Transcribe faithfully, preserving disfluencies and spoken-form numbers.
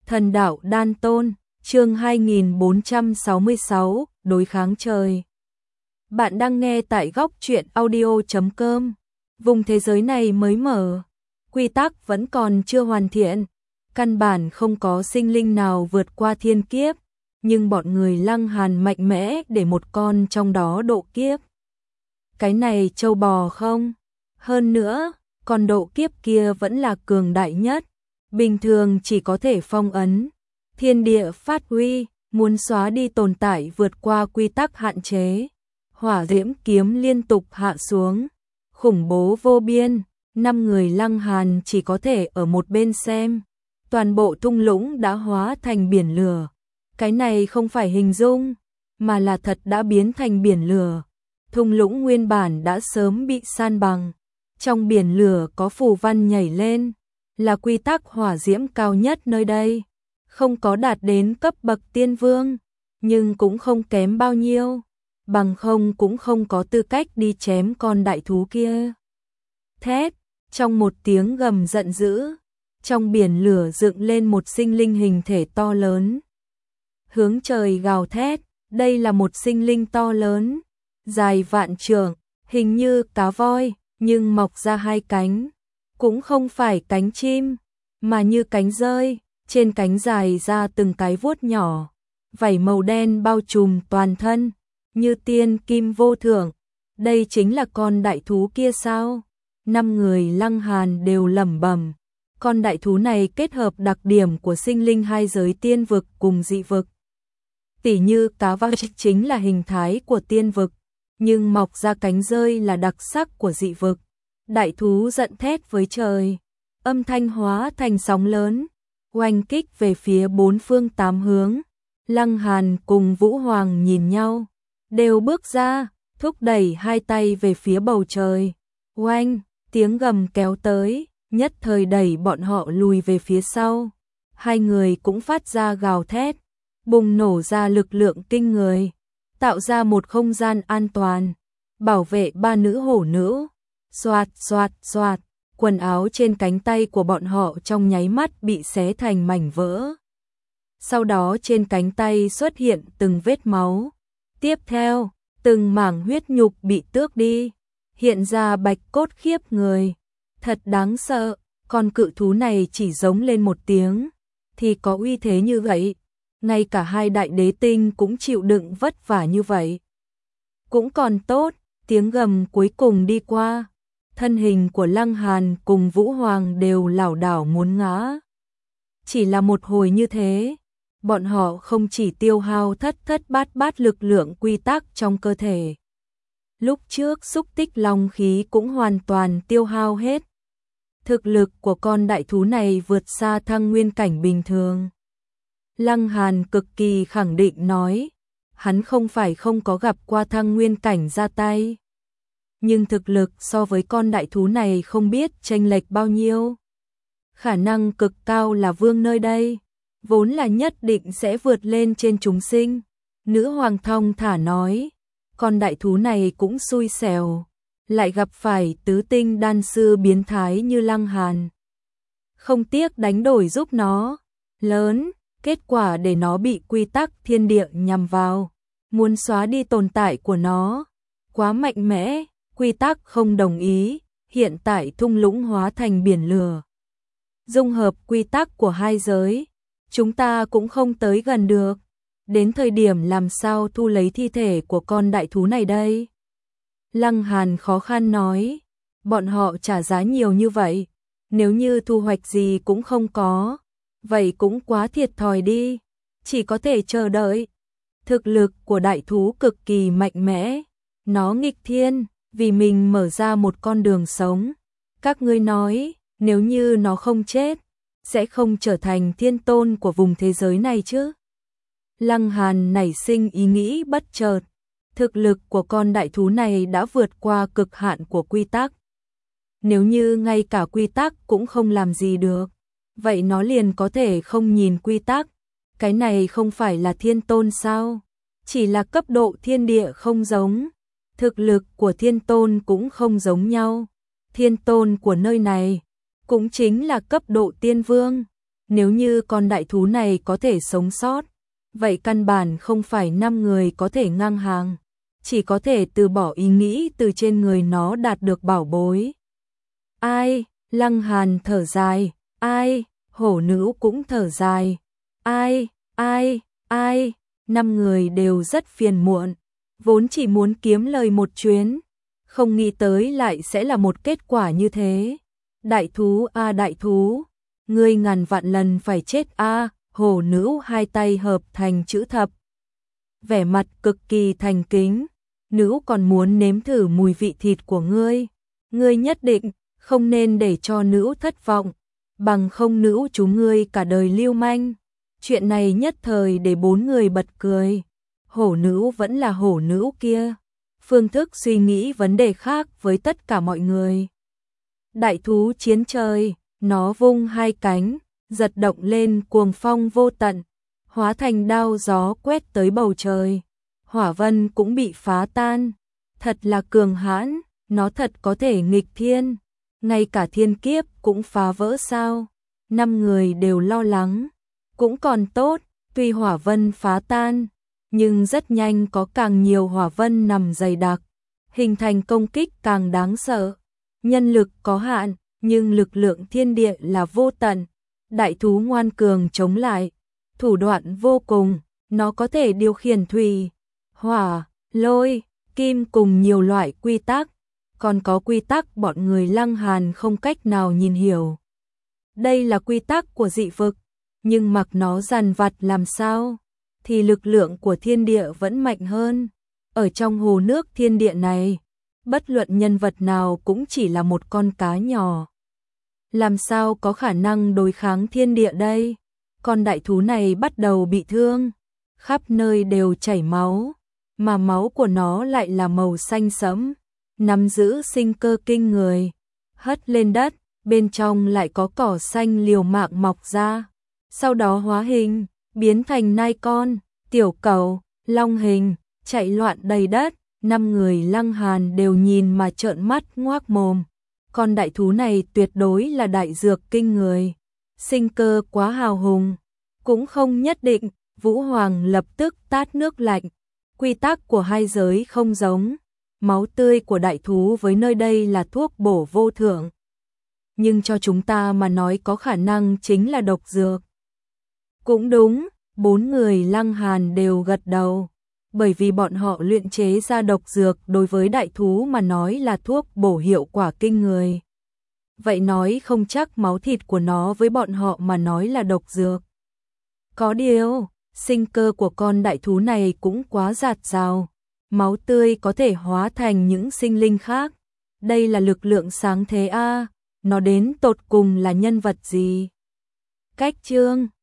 Thần đạo đan tôn, chương hai nghìn bốn trăm sáu mươi sáu, đối kháng trời. Bạn đang nghe tại góc truyện audio chấm com. Vùng thế giới này mới mở, quy tắc vẫn còn chưa hoàn thiện, căn bản không có sinh linh nào vượt qua thiên kiếp, nhưng bọn người Lăng Hàn mạnh mẽ để một con trong đó độ kiếp. Cái này trâu bò không? Hơn nữa, con độ kiếp kia vẫn là cường đại nhất, bình thường chỉ có thể phong ấn, thiên địa phát huy, muốn xóa đi tồn tại vượt qua quy tắc hạn chế. Hỏa diễm kiếm liên tục hạ xuống, khủng bố vô biên, năm người Lăng Hàn chỉ có thể ở một bên xem, toàn bộ thung lũng đã hóa thành biển lửa. Cái này không phải hình dung, mà là thật đã biến thành biển lửa. Thung lũng nguyên bản đã sớm bị san bằng, trong biển lửa có phù văn nhảy lên, là quy tắc hỏa diễm cao nhất nơi đây, không có đạt đến cấp bậc tiên vương, nhưng cũng không kém bao nhiêu, bằng không cũng không có tư cách đi chém con đại thú kia. Thét, trong một tiếng gầm giận dữ, trong biển lửa dựng lên một sinh linh hình thể to lớn. Hướng trời gào thét, đây là một sinh linh to lớn, dài vạn trượng, hình như cá voi, nhưng mọc ra hai cánh, cũng không phải cánh chim, mà như cánh dơi, trên cánh dài ra từng cái vuốt nhỏ, vảy màu đen bao trùm toàn thân, như tiên kim vô thượng. Đây chính là con đại thú kia sao? Năm người Lăng Hàn đều lẩm bẩm, con đại thú này kết hợp đặc điểm của sinh linh hai giới tiên vực cùng dị vực. Tỉ như cá voi chính là hình thái của tiên vực, nhưng mọc ra cánh rơi là đặc sắc của dị vực. Đại thú giận thét với trời, âm thanh hóa thành sóng lớn, oanh kích về phía bốn phương tám hướng. Lăng Hàn cùng Vũ Hoàng nhìn nhau, đều bước ra, thúc đẩy hai tay về phía bầu trời. Oanh, tiếng gầm kéo tới, nhất thời đẩy bọn họ lùi về phía sau. Hai người cũng phát ra gào thét, bùng nổ ra lực lượng kinh người, tạo ra một không gian an toàn, bảo vệ ba nữ hổ nữ. Xoạt xoạt xoạt, quần áo trên cánh tay của bọn họ trong nháy mắt bị xé thành mảnh vỡ. Sau đó trên cánh tay xuất hiện từng vết máu. Tiếp theo, từng mảng huyết nhục bị tước đi, hiện ra bạch cốt khiếp người. Thật đáng sợ, con cự thú này chỉ giống lên một tiếng, thì có uy thế như vậy. Ngay cả hai đại đế tinh cũng chịu đựng vất vả như vậy. Cũng còn tốt, tiếng gầm cuối cùng đi qua. Thân hình của Lăng Hàn cùng Vũ Hoàng đều lảo đảo muốn ngã. Chỉ là một hồi như thế, bọn họ không chỉ tiêu hao thất thất bát bát lực lượng quy tắc trong cơ thể. Lúc trước xúc tích long khí cũng hoàn toàn tiêu hao hết. Thực lực của con đại thú này vượt xa thăng nguyên cảnh bình thường. Lăng Hàn cực kỳ khẳng định nói, hắn không phải không có gặp qua thăng nguyên cảnh ra tay. Nhưng thực lực so với con đại thú này không biết chênh lệch bao nhiêu. Khả năng cực cao là vương nơi đây, vốn là nhất định sẽ vượt lên trên chúng sinh. Nữ hoàng thong thả nói, con đại thú này cũng xui xẻo, lại gặp phải tứ tinh đan sư biến thái như Lăng Hàn. Không tiếc đánh đổi giúp nó, lớn, kết quả để nó bị quy tắc thiên địa nhằm vào, muốn xóa đi tồn tại của nó, quá mạnh mẽ. Quy tắc không đồng ý, hiện tại thung lũng hóa thành biển lửa. Dung hợp quy tắc của hai giới, chúng ta cũng không tới gần được. Đến thời điểm làm sao thu lấy thi thể của con đại thú này đây? Lăng Hàn khó khăn nói, bọn họ trả giá nhiều như vậy, nếu như thu hoạch gì cũng không có, vậy cũng quá thiệt thòi đi, chỉ có thể chờ đợi. Thực lực của đại thú cực kỳ mạnh mẽ, nó nghịch thiên, vì mình mở ra một con đường sống. Các ngươi nói, nếu như nó không chết, sẽ không trở thành thiên tôn của vùng thế giới này chứ? Lăng Hàn nảy sinh ý nghĩ bất chợt, thực lực của con đại thú này đã vượt qua cực hạn của quy tắc. Nếu như ngay cả quy tắc cũng không làm gì được, vậy nó liền có thể không nhìn quy tắc. Cái này không phải là thiên tôn sao? Chỉ là cấp độ thiên địa không giống. Thực lực của thiên tôn cũng không giống nhau. Thiên tôn của nơi này cũng chính là cấp độ tiên vương. Nếu như con đại thú này có thể sống sót, vậy căn bản không phải năm người có thể ngang hàng, chỉ có thể từ bỏ ý nghĩ từ trên người nó đạt được bảo bối. Ai? Lăng Hàn thở dài. Ai? Hổ nữ cũng thở dài. Ai? Ai? Ai? Năm người đều rất phiền muộn, vốn chỉ muốn kiếm lời một chuyến, không nghĩ tới lại sẽ là một kết quả như thế. Đại thú a à, đại thú, ngươi ngàn vạn lần phải chết a, à, hổ nữ hai tay hợp thành chữ thập. Vẻ mặt cực kỳ thành kính, nữ còn muốn nếm thử mùi vị thịt của ngươi, ngươi nhất định không nên để cho nữ thất vọng, bằng không nữ chúng ngươi cả đời lưu manh. Chuyện này nhất thời để bốn người bật cười. Hổ nữ vẫn là hổ nữ kia, phương thức suy nghĩ vấn đề khác với tất cả mọi người. Đại thú chiến trời, nó vung hai cánh, giật động lên cuồng phong vô tận, hóa thành đao gió quét tới bầu trời. Hỏa vân cũng bị phá tan, thật là cường hãn, nó thật có thể nghịch thiên, ngay cả thiên kiếp cũng phá vỡ sao? Năm người đều lo lắng, cũng còn tốt, tuy hỏa vân phá tan, nhưng rất nhanh có càng nhiều hỏa vân nằm dày đặc, hình thành công kích càng đáng sợ. Nhân lực có hạn, nhưng lực lượng thiên địa là vô tận. Đại thú ngoan cường chống lại, thủ đoạn vô cùng, nó có thể điều khiển thủy, hỏa, lôi, kim cùng nhiều loại quy tắc, còn có quy tắc bọn người Lăng Hàn không cách nào nhìn hiểu. Đây là quy tắc của dị vực, nhưng mặc nó dằn vặt làm sao, thì lực lượng của thiên địa vẫn mạnh hơn. Ở trong hồ nước thiên địa này, bất luận nhân vật nào cũng chỉ là một con cá nhỏ. Làm sao có khả năng đối kháng thiên địa đây? Con đại thú này bắt đầu bị thương, khắp nơi đều chảy máu, mà máu của nó lại là màu xanh sẫm, nắm giữ sinh cơ kinh người. Hất lên đất, bên trong lại có cỏ xanh liều mạng mọc ra, sau đó hóa hình, biến thành nai con, tiểu cầu, long hình, chạy loạn đầy đất. Năm người Lăng Hàn đều nhìn mà trợn mắt ngoác mồm. Con đại thú này tuyệt đối là đại dược kinh người, sinh cơ quá hào hùng. Cũng không nhất định. Vũ Hoàng lập tức tát nước lạnh. Quy tắc của hai giới không giống, máu tươi của đại thú với nơi đây là thuốc bổ vô thượng, nhưng cho chúng ta mà nói có khả năng chính là độc dược. Cũng đúng, bốn người Lăng Hàn đều gật đầu, bởi vì bọn họ luyện chế ra độc dược đối với đại thú mà nói là thuốc bổ hiệu quả kinh người. Vậy nói không chắc máu thịt của nó với bọn họ mà nói là độc dược. Có điều, sinh cơ của con đại thú này cũng quá dạt dào, máu tươi có thể hóa thành những sinh linh khác. Đây là lực lượng sáng thế a, à, nó đến tột cùng là nhân vật gì? Cách chương